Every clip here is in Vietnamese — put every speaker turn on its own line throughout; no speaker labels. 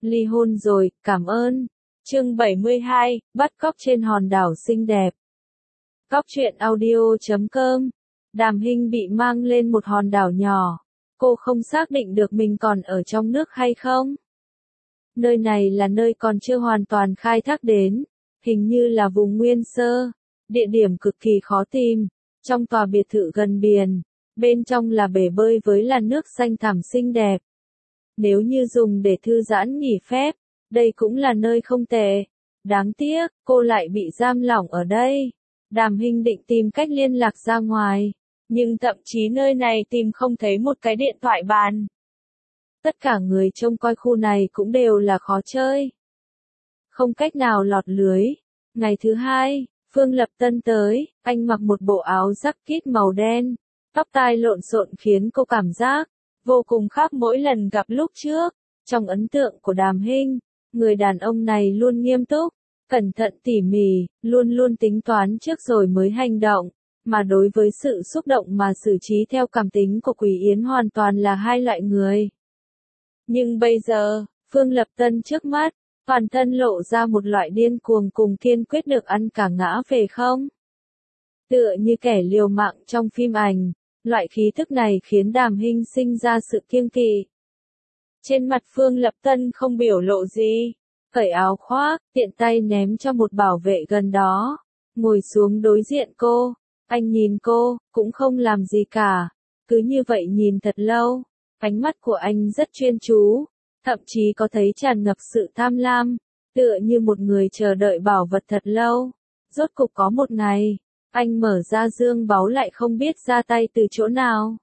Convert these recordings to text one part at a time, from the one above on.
Ly hôn rồi, cảm ơn. Chương 72, bắt cóc trên hòn đảo xinh đẹp. Cóc truyện audio.com. Đàm Hinh bị mang lên một hòn đảo nhỏ. Cô không xác định được mình còn ở trong nước hay không. Nơi này là nơi còn chưa hoàn toàn khai thác đến, hình như là vùng nguyên sơ, địa điểm cực kỳ khó tìm. Trong tòa biệt thự gần biển, bên trong là bể bơi với làn nước xanh thẳm xinh đẹp. Nếu như dùng để thư giãn nghỉ phép, đây cũng là nơi không tệ. Đáng tiếc, cô lại bị giam lỏng ở đây. Đàm Hinh định tìm cách liên lạc ra ngoài, nhưng thậm chí nơi này tìm không thấy một cái điện thoại bàn. Tất cả người trông coi khu này cũng đều là khó chơi. Không cách nào lọt lưới. Ngày thứ hai, Phương Lập Tân tới, anh mặc một bộ áo jacket màu đen, tóc tai lộn xộn khiến cô cảm giác vô cùng khác mỗi lần gặp lúc trước. Trong ấn tượng của Đàm Hinh, người đàn ông này luôn nghiêm túc, cẩn thận tỉ mỉ, luôn luôn tính toán trước rồi mới hành động, mà đối với sự xúc động mà xử trí theo cảm tính của Quý Yến hoàn toàn là hai loại người. Nhưng bây giờ, Phương Lập Tân trước mắt, toàn thân lộ ra một loại điên cuồng cùng kiên quyết được ăn cả ngã về không. Tựa như kẻ liều mạng trong phim ảnh, loại khí thức này khiến Đàm Hinh sinh ra sự kiêng kỵ. Trên mặt Phương Lập Tân không biểu lộ gì, cởi áo khoác, tiện tay ném cho một bảo vệ gần đó, ngồi xuống đối diện cô. Anh nhìn cô, cũng không làm gì cả, cứ như vậy nhìn thật lâu. Ánh mắt của anh rất chuyên chú, thậm chí có thấy tràn ngập sự tham lam, tựa như một người chờ đợi bảo vật thật lâu. Rốt cục có một ngày, anh mở ra dương báu lại không biết ra tay từ chỗ nào.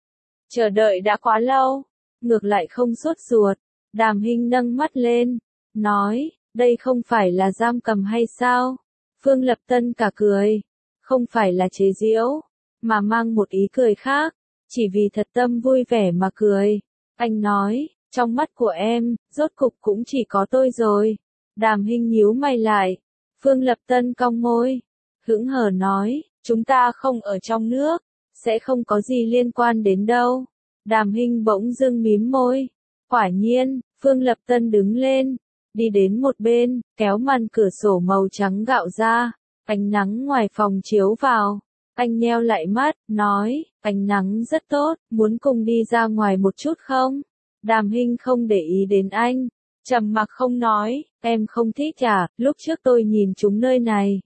Chờ đợi đã quá lâu, ngược lại không sốt ruột. Đàm Hinh nâng mắt lên, nói, đây không phải là giam cầm hay sao? Phương Lập Tân cả cười, không phải là chế giễu, mà mang một ý cười khác, chỉ vì thật tâm vui vẻ mà cười. Anh nói, trong mắt của em, rốt cục cũng chỉ có tôi rồi. Đàm Hinh nhíu mày lại. Phương Lập Tân cong môi, hững hờ nói, chúng ta không ở trong nước, sẽ không có gì liên quan đến đâu. Đàm Hinh bỗng dưng mím môi. Quả nhiên, Phương Lập Tân đứng lên, đi đến một bên, kéo màn cửa sổ màu trắng gạo ra. Ánh nắng ngoài phòng chiếu vào. Anh nheo lại mắt, nói, ánh nắng rất tốt, muốn cùng đi ra ngoài một chút không? Đàm Hinh không để ý đến anh, trầm mặc không nói, em không thích à, lúc trước tôi nhìn chúng nơi này.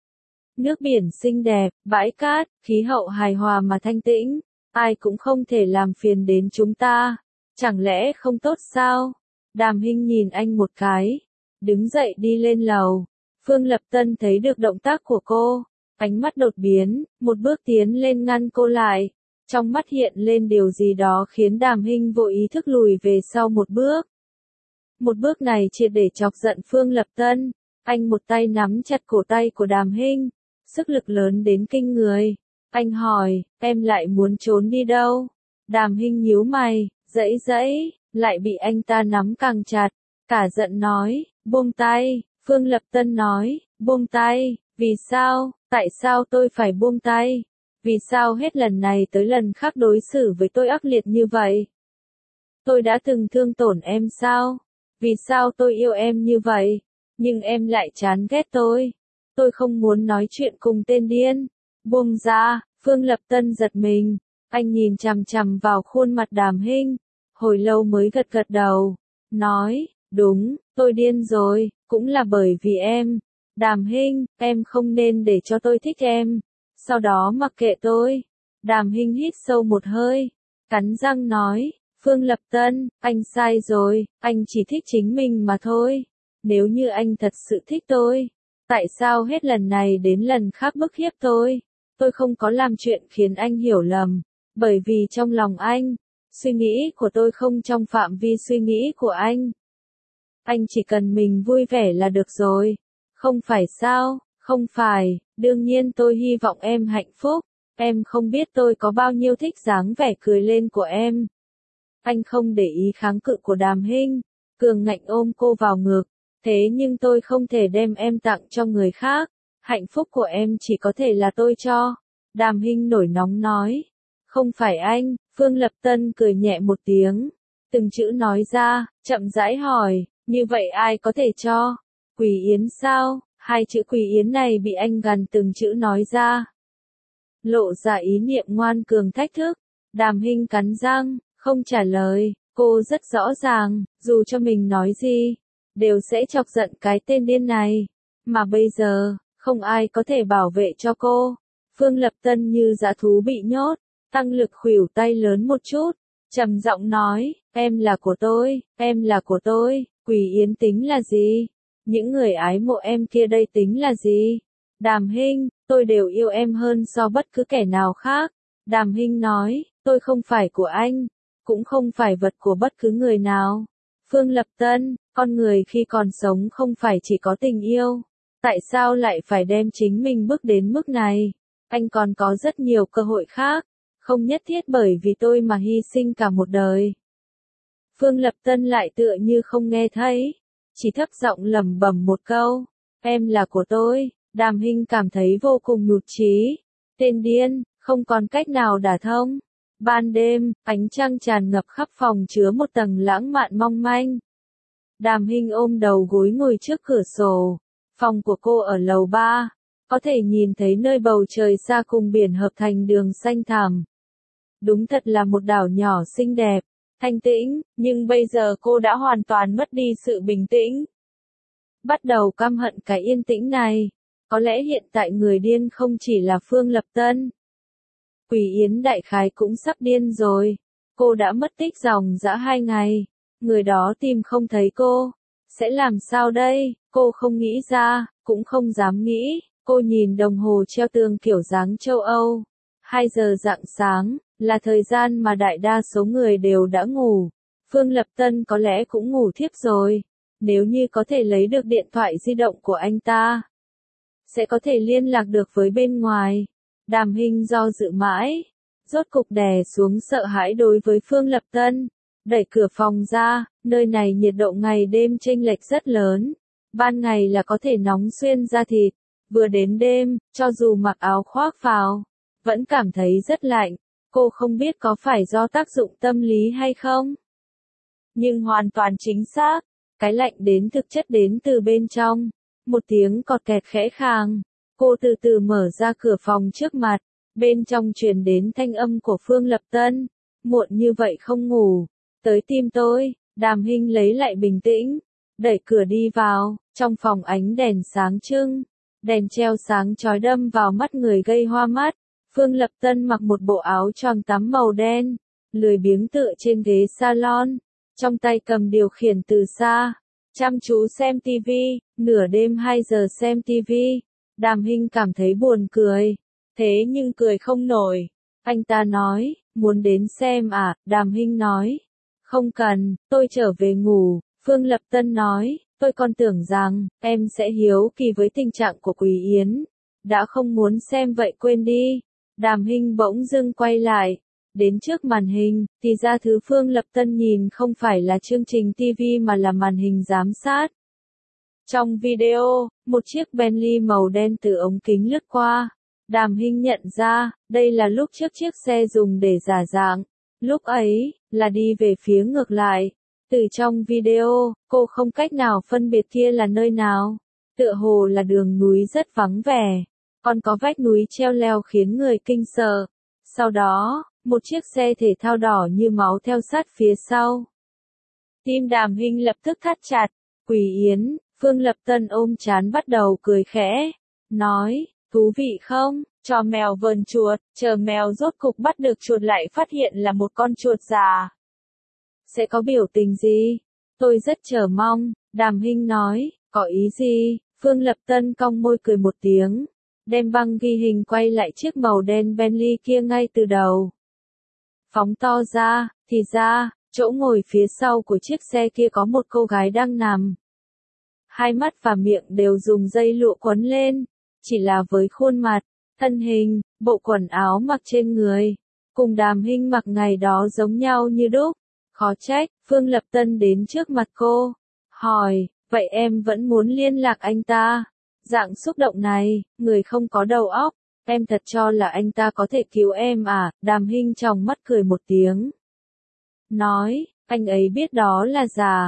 Nước biển xinh đẹp, bãi cát, khí hậu hài hòa mà thanh tĩnh, ai cũng không thể làm phiền đến chúng ta. Chẳng lẽ không tốt sao? Đàm Hinh nhìn anh một cái, đứng dậy đi lên lầu. Phương Lập Tân thấy được động tác của cô, ánh mắt đột biến, một bước tiến lên ngăn cô lại. Trong mắt hiện lên điều gì đó khiến Đàm Hinh vô ý thức lùi về sau một bước. Một bước này triệt để chọc giận Phương Lập Tân. Anh một tay nắm chặt cổ tay của Đàm Hinh, sức lực lớn đến kinh người. Anh hỏi, em lại muốn trốn đi đâu? Đàm Hinh nhíu mày, giãy giãy, lại bị anh ta nắm càng chặt, cả giận nói, buông tay. Phương Lập Tân nói, buông tay, vì sao, tại sao tôi phải buông tay? Vì sao hết lần này tới lần khác đối xử với tôi ác liệt như vậy? Tôi đã từng thương tổn em sao? Vì sao tôi yêu em như vậy? Nhưng em lại chán ghét tôi. Tôi không muốn nói chuyện cùng tên điên. Buông ra, Phương Lập Tân giật mình. Anh nhìn chằm chằm vào khuôn mặt Đàm Hinh, hồi lâu mới gật gật đầu. Nói, đúng, tôi điên rồi, cũng là bởi vì em. Đàm Hinh, em không nên để cho tôi thích em. Sau đó mặc kệ tôi. Đàm Hinh hít sâu một hơi, cắn răng nói, Phương Lập Tân, anh sai rồi, anh chỉ thích chính mình mà thôi. Nếu như anh thật sự thích tôi, tại sao hết lần này đến lần khác bức hiếp tôi? Tôi không có làm chuyện khiến anh hiểu lầm, bởi vì trong lòng anh, suy nghĩ của tôi không trong phạm vi suy nghĩ của anh. Anh chỉ cần mình vui vẻ là được rồi. Không phải sao? Không phải, đương nhiên tôi hy vọng em hạnh phúc. Em không biết tôi có bao nhiêu thích dáng vẻ cười lên của em. Anh không để ý kháng cự của Đàm Hinh, cường ngạnh ôm cô vào ngực. Thế nhưng tôi không thể đem em tặng cho người khác. Hạnh phúc của em chỉ có thể là tôi cho. Đàm Hinh nổi nóng nói. Không phải anh. Phương Lập Tân cười nhẹ một tiếng, từng chữ nói ra, chậm rãi hỏi, Như vậy ai có thể cho? Quỷ Yến sao? Hai chữ Quỷ Yến này bị anh gần từng chữ nói ra. Lộ ra ý niệm ngoan cường thách thức. Đàm Hinh cắn răng, không trả lời. Cô rất rõ ràng, dù cho mình nói gì, đều sẽ chọc giận cái tên điên này. Mà bây giờ, không ai có thể bảo vệ cho cô. Phương Lập Tân như dã thú bị nhốt, tăng lực khuỷu tay lớn một chút, trầm giọng nói, em là của tôi, em là của tôi, Quỷ Yến tính là gì? Những người ái mộ em kia đây tính là gì? Đàm Hinh, tôi đều yêu em hơn so bất cứ kẻ nào khác. Đàm Hinh nói, tôi không phải của anh, cũng không phải vật của bất cứ người nào. Phương Lập Tân, con người khi còn sống không phải chỉ có tình yêu. Tại sao lại phải đem chính mình bước đến mức này? Anh còn có rất nhiều cơ hội khác, không nhất thiết bởi vì tôi mà hy sinh cả một đời. Phương Lập Tân lại tựa như không nghe thấy, chỉ thấp giọng lẩm bẩm một câu, em là của tôi. Đàm Hinh cảm thấy vô cùng nhụt chí. Tên điên, không còn cách nào đả thông. Ban đêm, ánh trăng tràn ngập khắp phòng chứa một tầng lãng mạn mong manh. Đàm Hinh ôm đầu gối ngồi trước cửa sổ. Phòng của cô ở lầu 3, có thể nhìn thấy nơi bầu trời xa cùng biển hợp thành đường xanh thẳm. Đúng thật là một đảo nhỏ xinh đẹp, thanh tĩnh, nhưng bây giờ cô đã hoàn toàn mất đi sự bình tĩnh. Bắt đầu căm hận cái yên tĩnh này. Có lẽ hiện tại người điên không chỉ là Phương Lập Tân. Quỷ Yến đại khái cũng sắp điên rồi. Cô đã mất tích dòng dã 2 ngày. Người đó tìm không thấy cô. Sẽ làm sao đây? Cô không nghĩ ra, cũng không dám nghĩ. Cô nhìn đồng hồ treo tường kiểu dáng châu Âu. 2 giờ rạng sáng, là thời gian mà đại đa số người đều đã ngủ. Phương Lập Tân có lẽ cũng ngủ thiếp rồi. Nếu như có thể lấy được điện thoại di động của anh ta, sẽ có thể liên lạc được với bên ngoài. Đàm Hinh do dự mãi, rốt cục đè xuống sợ hãi đối với Phương Lập Tân, đẩy cửa phòng ra, nơi này nhiệt độ ngày đêm chênh lệch rất lớn, ban ngày là có thể nóng xuyên da thịt, vừa đến đêm, cho dù mặc áo khoác vào, vẫn cảm thấy rất lạnh, cô không biết có phải do tác dụng tâm lý hay không. Nhưng hoàn toàn chính xác, cái lạnh đến thực chất đến từ bên trong. Một tiếng cọt kẹt khẽ khàng, cô từ từ mở ra cửa phòng trước mặt, bên trong truyền đến thanh âm của Phương Lập Tân, muộn như vậy không ngủ, tới tìm tôi. Đàm Hinh lấy lại bình tĩnh, đẩy cửa đi vào, trong phòng ánh đèn sáng trưng, đèn treo sáng chói đâm vào mắt người gây hoa mắt. Phương Lập Tân mặc một bộ áo choàng tắm màu đen, lười biếng tựa trên ghế salon, trong tay cầm điều khiển từ xa. Chăm chú xem TV, nửa đêm 2 giờ xem TV. Đàm Hinh cảm thấy buồn cười, thế nhưng cười không nổi. Anh ta nói, muốn đến xem à? Đàm Hinh nói, không cần, tôi trở về ngủ. Phương Lập Tân nói, tôi còn tưởng rằng, em sẽ hiếu kỳ với tình trạng của Quỷ Yến. Đã không muốn xem vậy quên đi. Đàm Hinh bỗng dưng quay lại. Đến trước màn hình, thì ra thứ Phương Lập Tân nhìn không phải là chương trình TV mà là màn hình giám sát. Trong video, một chiếc Bentley màu đen từ ống kính lướt qua. Đàm Hinh nhận ra, đây là lúc trước chiếc xe dùng để giả dạng. Lúc ấy, là đi về phía ngược lại. Từ trong video, cô không cách nào phân biệt kia là nơi nào. Tựa hồ là đường núi rất vắng vẻ. Còn có vách núi treo leo khiến người kinh sợ. Sau đó, một chiếc xe thể thao đỏ như máu theo sát phía sau. Tim Đàm Hinh lập tức thắt chặt. Quỷ Yến, Phương Lập Tân ôm trán bắt đầu cười khẽ. Nói, thú vị không? Cho mèo vờn chuột, chờ mèo rốt cục bắt được chuột lại phát hiện là một con chuột già. Sẽ có biểu tình gì? Tôi rất chờ mong. Đàm Hinh nói, có ý gì? Phương Lập Tân cong môi cười một tiếng. Đem băng ghi hình quay lại chiếc màu đen Bentley kia ngay từ đầu. Phóng to ra, thì ra, chỗ ngồi phía sau của chiếc xe kia có một cô gái đang nằm. Hai mắt và miệng đều dùng dây lụa quấn lên, chỉ là với khuôn mặt, thân hình, bộ quần áo mặc trên người, cùng Đàm Hinh mặc ngày đó giống nhau như đúc. Khó trách, Phương Lập Tân đến trước mặt cô, hỏi, vậy em vẫn muốn liên lạc anh ta? Dạng xúc động này, người không có đầu óc, em thật cho là anh ta có thể cứu em à? Đàm Hinh tròng mắt cười một tiếng. Nói, anh ấy biết đó là giả,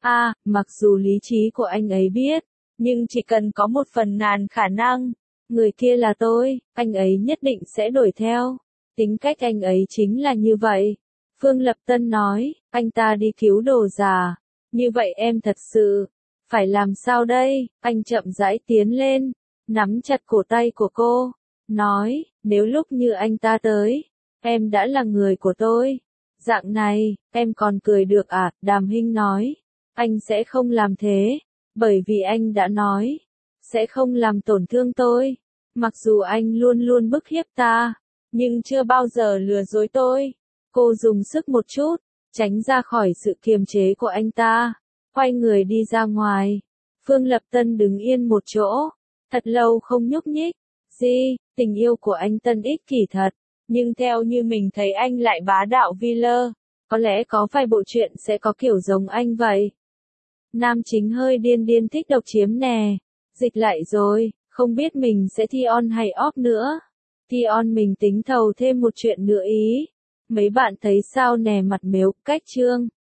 Mặc dù lý trí của anh ấy biết, nhưng chỉ cần có 1/1000 khả năng, người kia là tôi, anh ấy nhất định sẽ đổi theo. Tính cách anh ấy chính là như vậy. Phương Lập Tân nói, anh ta đi cứu đồ già. Như vậy em thật sự, phải làm sao đây? Anh chậm rãi tiến lên, nắm chặt cổ tay của cô, nói, nếu lúc như anh ta tới, em đã là người của tôi. Dạng này, em còn cười được à? Đàm Hinh nói, anh sẽ không làm thế, bởi vì anh đã nói, sẽ không làm tổn thương tôi. Mặc dù anh luôn luôn bức hiếp ta, nhưng chưa bao giờ lừa dối tôi. Cô dùng sức một chút, tránh ra khỏi sự kiềm chế của anh ta, quay người đi ra ngoài. Phương Lập Tân đứng yên một chỗ, thật lâu không nhúc nhích. Tình yêu của anh Tân ích kỷ thật, nhưng theo như mình thấy anh lại bá đạo vi lơ. Có lẽ có vài bộ truyện sẽ có kiểu giống anh vậy. Nam chính hơi điên điên thích độc chiếm nè. Dịch lại rồi, không biết mình sẽ thi on hay off nữa. Thi on mình tính thầu thêm một chuyện nữa ý. Mấy bạn thấy sao nè, mặt mếu, cách chương.